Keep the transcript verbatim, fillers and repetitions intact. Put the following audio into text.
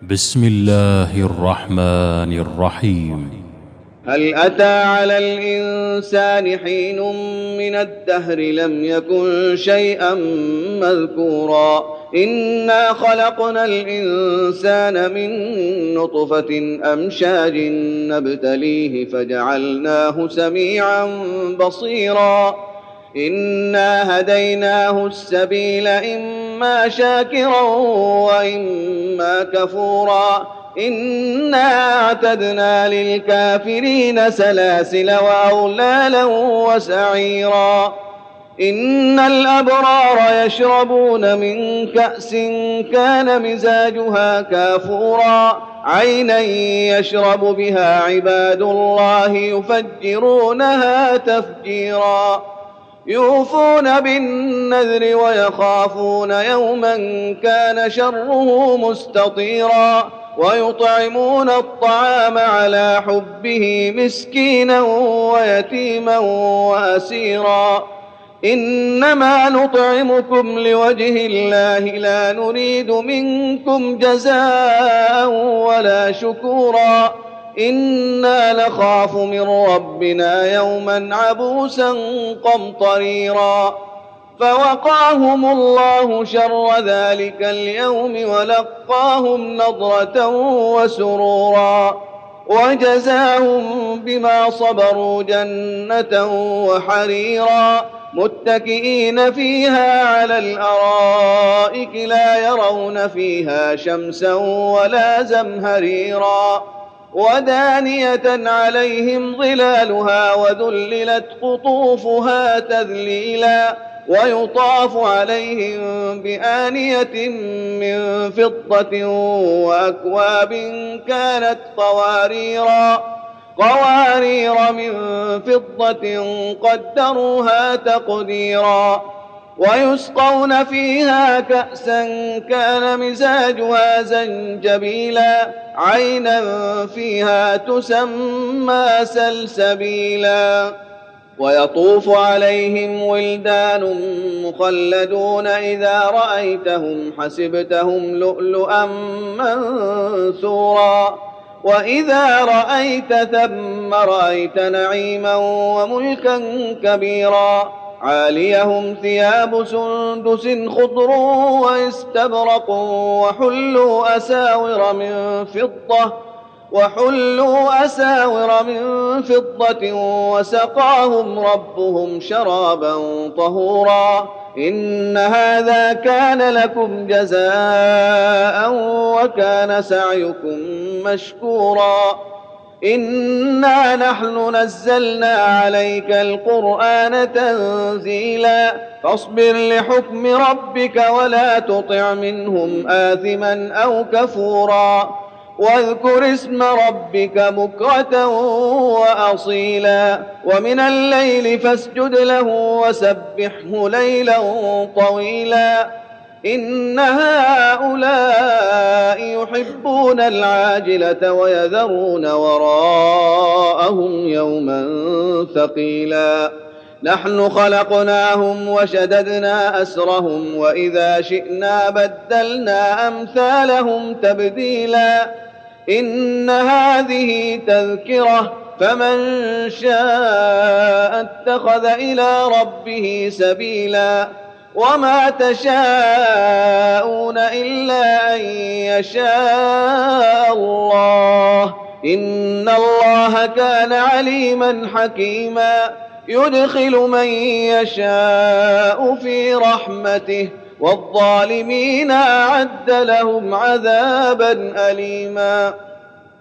بسم الله الرحمن الرحيم. هل أتى على الإنسان حين من الدهر لم يكن شيئا مذكورا إنا خلقنا الإنسان من نطفة أمشاج نبتليه فجعلناه سميعا بصيرا إنا هديناه السبيل إما شاكرا وإما كفورا إنا أعتدنا للكافرين سلاسل وأغلالا وسعيرا إن الأبرار يشربون من كأس كان مزاجها كافورا عينا يشرب بها عباد الله يفجرونها تفجيرا يوفون بالنذر ويخافون يوما كان شره مستطيرا ويطعمون الطعام على حبه مسكينا ويتيما وأسيرا إنما نطعمكم لوجه الله لا نريد منكم جزاء ولا شكورا إنا نخاف من ربنا يوما عبوسا قمطريرا فوقاهم الله شر ذلك اليوم ولقاهم نضرة وسرورا وجزاهم بما صبروا جنة وحريرا متكئين فيها على الأرائك لا يرون فيها شمسا ولا زمهريرا ودانية عليهم ظلالها وذللت قطوفها تذليلا ويطاف عليهم بآنية من فضة وأكواب كانت قواريرا قوارير من فضة قدروها تقديرا ويسقون فيها كأسا كان مزاجها زنجبيلا عينا فيها تسمى سلسبيلا ويطوف عليهم ولدان مخلدون إذا رأيتهم حسبتهم لؤلؤا منثورا وإذا رأيت ثم رأيت نعيما وملكا كبيرا عاليهم ثياب سندس خضر واستبرق وحلوا أساور من فضة وحلوا أساور من فضة وسقاهم ربهم شرابا طهورا إن هذا كان لكم جزاء وكان سعيكم مشكورا إنا نحن نزلنا عليك القرآن تنزيلا فاصبر لحكم ربك ولا تطع منهم آثما أو كفورا واذكر اسم ربك بكرة وأصيلا ومن الليل فاسجد له وسبحه ليلا طويلا إن هؤلاء يحبون العاجلة ويذرون وراءهم يوما ثقيلا نحن خلقناهم وشددنا أسرهم وإذا شئنا بدلنا أمثالهم تبديلا إن هذه تذكرة فمن شاء اتخذ إلى ربه سبيلا وما تشاءون إلا أن يشاء الله إن الله كان عليما حكيما يدخل من يشاء في رحمته والظالمين أعد لهم عذابا أليما.